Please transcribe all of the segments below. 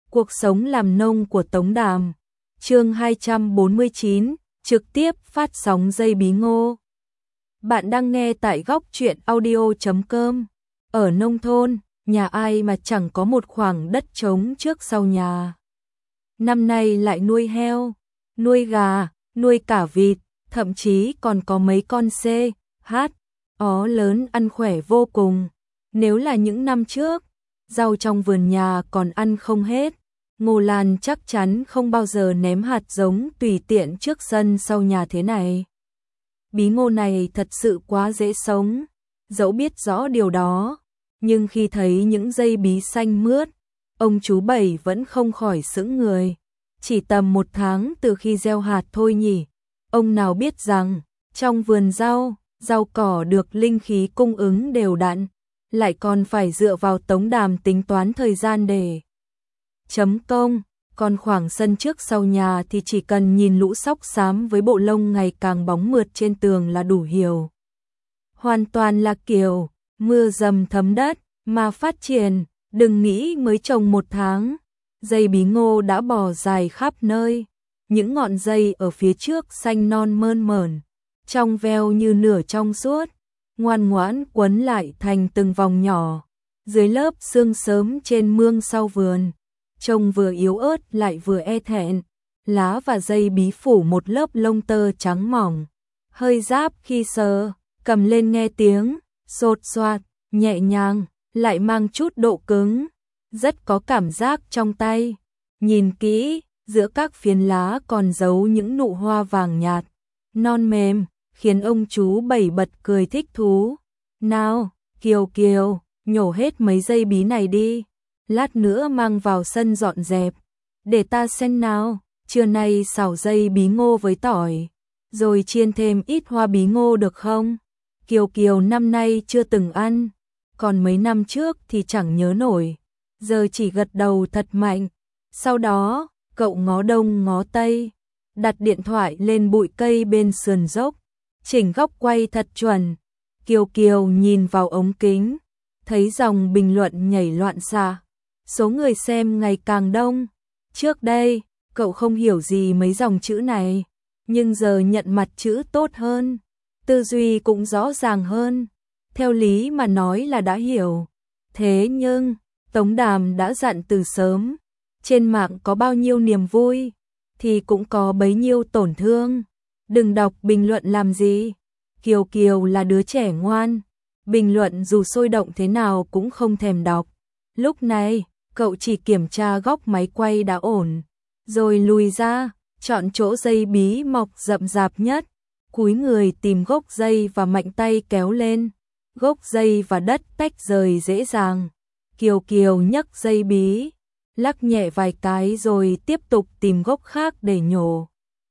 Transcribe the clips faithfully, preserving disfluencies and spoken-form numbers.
Cuộc sống làm nông của Tống Đàm. Chương hai trăm bốn mươi chín, trực tiếp phát sóng dây bí ngô. Bạn đang nghe tại góc truyện audio chấm com. Ở nông thôn, nhà ai mà chẳng có một khoảng đất trống trước sau nhà. Năm nay lại nuôi heo, nuôi gà, nuôi cả vịt, thậm chí còn có mấy con xê, hát, ó lớn ăn khỏe vô cùng. Nếu là những năm trước, rau trong vườn nhà còn ăn không hết, Ngô Lan chắc chắn không bao giờ ném hạt giống tùy tiện trước sân sau nhà thế này. Bí ngô này thật sự quá dễ sống, dẫu biết rõ điều đó, nhưng khi thấy những dây bí xanh mướt, ông chú Bảy vẫn không khỏi sững người. Chỉ tầm một tháng từ khi gieo hạt thôi nhỉ, ông nào biết rằng, trong vườn rau, rau cỏ được linh khí cung ứng đều đặn, lại còn phải dựa vào Tống Đàm tính toán thời gian để chấm công, còn khoảng sân trước sau nhà thì chỉ cần nhìn lũ sóc xám với bộ lông ngày càng bóng mượt trên tường là đủ hiểu. Hoàn toàn là kiểu, mưa dầm thấm đất, mà phát triển, đừng nghĩ mới trồng một tháng, dây bí ngô đã bò dài khắp nơi, những ngọn dây ở phía trước xanh non mơn mởn, trong veo như nửa trong suốt, ngoan ngoãn quấn lại thành từng vòng nhỏ, dưới lớp sương sớm trên mương sau vườn. Trông vừa yếu ớt lại vừa e thẹn, lá và dây bí phủ một lớp lông tơ trắng mỏng, hơi ráp khi sờ, cầm lên nghe tiếng, sột soạt, nhẹ nhàng, lại mang chút độ cứng, rất có cảm giác trong tay. Nhìn kỹ, giữa các phiến lá còn giấu những nụ hoa vàng nhạt, non mềm, khiến ông chú Bảy bật cười thích thú. Nào, Kiều Kiều, nhổ hết mấy dây bí này đi. Lát nữa mang vào sân dọn dẹp, để ta xem nào, trưa nay xào dây bí ngô với tỏi, rồi chiên thêm ít hoa bí ngô được không? Kiều Kiều năm nay chưa từng ăn, còn mấy năm trước thì chẳng nhớ nổi, giờ chỉ gật đầu thật mạnh. Sau đó, cậu ngó đông ngó tây, đặt điện thoại lên bụi cây bên sườn dốc, chỉnh góc quay thật chuẩn. Kiều Kiều nhìn vào ống kính, thấy dòng bình luận nhảy loạn xạ. Số người xem ngày càng đông. Trước đây, cậu không hiểu gì mấy dòng chữ này, nhưng giờ nhận mặt chữ tốt hơn, tư duy cũng rõ ràng hơn. Theo lý mà nói là đã hiểu. Thế nhưng, Tống Đàm đã dặn từ sớm, trên mạng có bao nhiêu niềm vui, thì cũng có bấy nhiêu tổn thương. Đừng đọc bình luận làm gì. Kiều Kiều là đứa trẻ ngoan, bình luận dù sôi động thế nào cũng không thèm đọc. Lúc này, cậu chỉ kiểm tra góc máy quay đã ổn, rồi lùi ra, chọn chỗ dây bí mọc rậm rạp nhất, cúi người tìm gốc dây và mạnh tay kéo lên. Gốc dây và đất tách rời dễ dàng. Kiều Kiều nhấc dây bí, lắc nhẹ vài cái rồi tiếp tục tìm gốc khác để nhổ.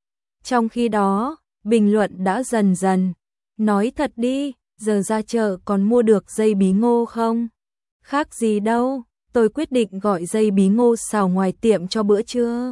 Trong khi đó, bình luận đã dần dần. Nói thật đi, giờ ra chợ còn mua được dây bí ngô không? Khác gì đâu. Tôi quyết định gọi dây bí ngô xào ngoài tiệm cho bữa trưa.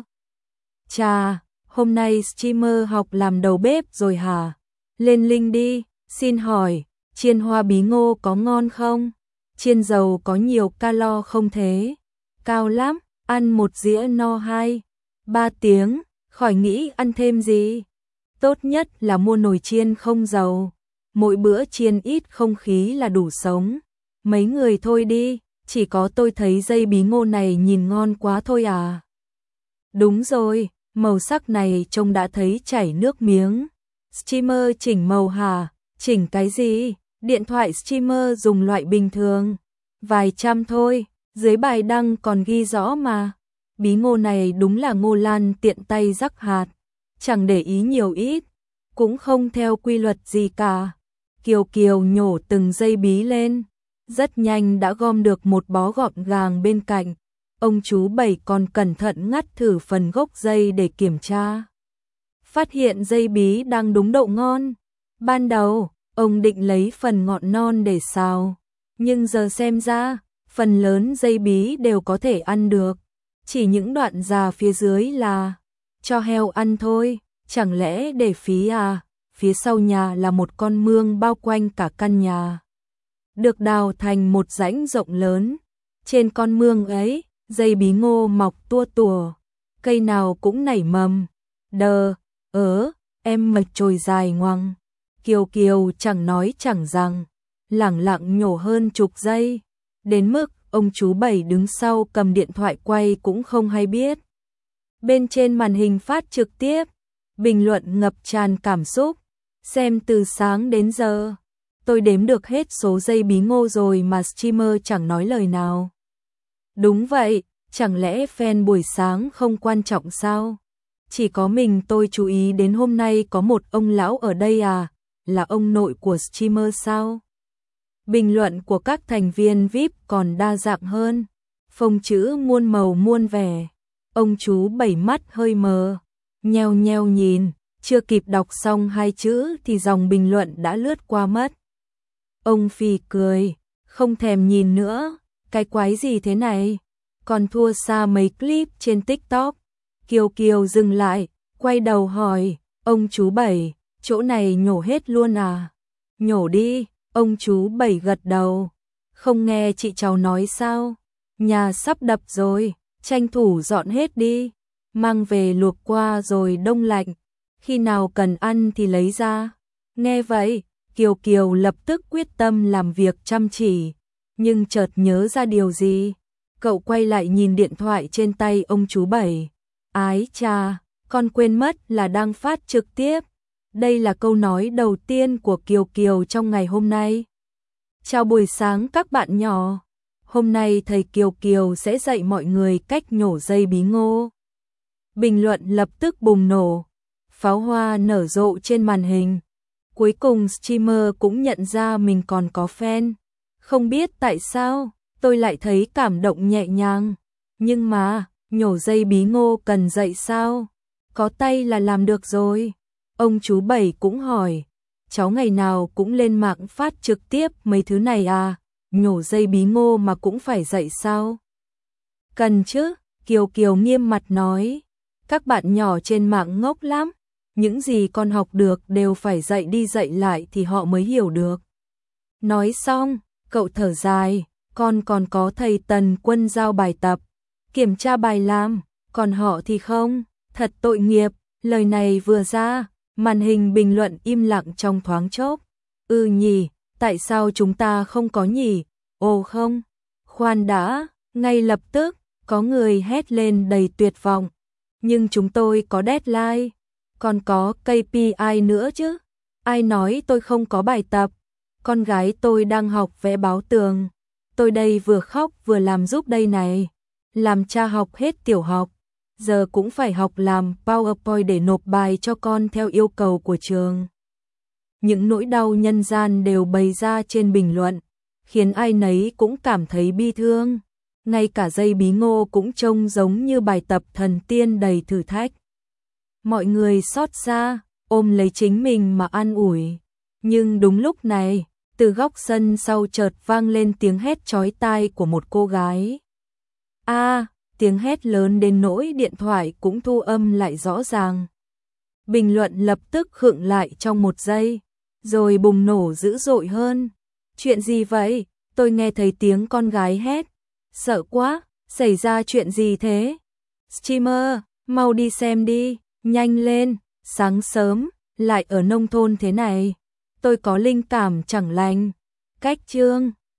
Chà, hôm nay streamer học làm đầu bếp rồi hả? Lên link đi, xin hỏi, chiên hoa bí ngô có ngon không? Chiên dầu có nhiều calo không thế? Cao lắm, ăn một dĩa no hai, ba tiếng, khỏi nghĩ ăn thêm gì. Tốt nhất là mua nồi chiên không dầu, mỗi bữa chiên ít không khí là đủ sống. Mấy người thôi đi. Chỉ có tôi thấy dây bí ngô này nhìn ngon quá thôi à. Đúng rồi, màu sắc này trông đã thấy chảy nước miếng. Streamer chỉnh màu hả? Chỉnh cái gì? Điện thoại streamer dùng loại bình thường. Vài trăm thôi, dưới bài đăng còn ghi rõ mà. Bí ngô này đúng là Ngô Lan tiện tay rắc hạt. Chẳng để ý nhiều ít, cũng không theo quy luật gì cả. Kiều Kiều nhổ từng dây bí lên. Rất nhanh đã gom được một bó gọn gàng bên cạnh. Ông chú Bảy còn cẩn thận ngắt thử phần gốc dây để kiểm tra. Phát hiện dây bí đang đúng độ ngon. Ban đầu, ông định lấy phần ngọn non để xào. Nhưng giờ xem ra, phần lớn dây bí đều có thể ăn được. Chỉ những đoạn già phía dưới là cho heo ăn thôi. Chẳng lẽ để phí à? Phía sau nhà là một con mương bao quanh cả căn nhà, được đào thành một rãnh rộng lớn. Trên con mương ấy, dây bí ngô mọc tua tủa, cây nào cũng nảy mầm. Đờ, ớ, em mạch chồi dài ngoằng. Kiều Kiều chẳng nói chẳng rằng, lẳng lặng nhổ hơn chục giây, đến mức ông chú Bảy đứng sau cầm điện thoại quay cũng không hay biết. Bên trên màn hình phát trực tiếp, bình luận ngập tràn cảm xúc, xem từ sáng đến giờ. Tôi đếm được hết số dây bí ngô rồi mà streamer chẳng nói lời nào. Đúng vậy, chẳng lẽ fan buổi sáng không quan trọng sao? Chỉ có mình tôi chú ý đến hôm nay có một ông lão ở đây à, là ông nội của streamer sao? Bình luận của các thành viên vi ai pi còn đa dạng hơn, phông chữ muôn màu muôn vẻ. Ông chú Bảy mắt hơi mờ, nheo nheo nhìn, chưa kịp đọc xong hai chữ thì dòng bình luận đã lướt qua mất. Ông phì cười, không thèm nhìn nữa, cái quái gì thế này, còn thua xa mấy clip trên TikTok. Kiều Kiều dừng lại, quay đầu hỏi, ông chú Bảy, chỗ này nhổ hết luôn à? Nhổ đi, ông chú Bảy gật đầu, không nghe chị cháu nói sao? Nhà sắp đập rồi, tranh thủ dọn hết đi, mang về luộc qua rồi đông lạnh, khi nào cần ăn thì lấy ra. Nghe vậy, Kiều Kiều lập tức quyết tâm làm việc chăm chỉ, nhưng chợt nhớ ra điều gì. Cậu quay lại nhìn điện thoại trên tay ông chú Bảy. Ái chà, con quên mất là đang phát trực tiếp. Đây là câu nói đầu tiên của Kiều Kiều trong ngày hôm nay. Chào buổi sáng các bạn nhỏ. Hôm nay thầy Kiều Kiều sẽ dạy mọi người cách nhổ dây bí ngô. Bình luận lập tức bùng nổ. Pháo hoa nở rộ trên màn hình. Cuối cùng streamer cũng nhận ra mình còn có fan. Không biết tại sao, tôi lại thấy cảm động nhẹ nhàng. Nhưng mà, nhổ dây bí ngô cần dạy sao? Có tay là làm được rồi. Ông chú Bảy cũng hỏi, cháu ngày nào cũng lên mạng phát trực tiếp mấy thứ này à? Nhổ dây bí ngô mà cũng phải dạy sao? Cần chứ, Kiều Kiều nghiêm mặt nói. Các bạn nhỏ trên mạng ngốc lắm. Những gì con học được đều phải dạy đi dạy lại thì họ mới hiểu được. Nói xong, cậu thở dài, con còn có thầy Tần Quân giao bài tập, kiểm tra bài làm, còn họ thì không, thật tội nghiệp. Lời này vừa ra, màn hình bình luận im lặng trong thoáng chốc. Ừ nhỉ, tại sao chúng ta không có nhỉ? Ồ không, khoan đã, ngay lập tức, có người hét lên đầy tuyệt vọng. Nhưng chúng tôi có deadline, còn có ca pê i nữa chứ. Ai nói tôi không có bài tập? Con gái tôi đang học vẽ báo tường. Tôi đây vừa khóc vừa làm giúp đây này. Làm cha học hết tiểu học, giờ cũng phải học làm PowerPoint để nộp bài cho con theo yêu cầu của trường. Những nỗi đau nhân gian đều bày ra trên bình luận, khiến ai nấy cũng cảm thấy bi thương. Ngay cả dây bí ngô cũng trông giống như bài tập thần tiên đầy thử thách. Mọi người xót xa, ôm lấy chính mình mà an ủi. Nhưng đúng lúc này, từ góc sân sau chợt vang lên tiếng hét chói tai của một cô gái. A, à, tiếng hét lớn đến nỗi điện thoại cũng thu âm lại rõ ràng. Bình luận lập tức khựng lại trong một giây, rồi bùng nổ dữ dội hơn. Chuyện gì vậy? Tôi nghe thấy tiếng con gái hét. Sợ quá, xảy ra chuyện gì thế? Streamer, mau đi xem đi, nhanh lên, sáng sớm, lại ở nông thôn thế này. Tôi có linh cảm chẳng lành. Cách chương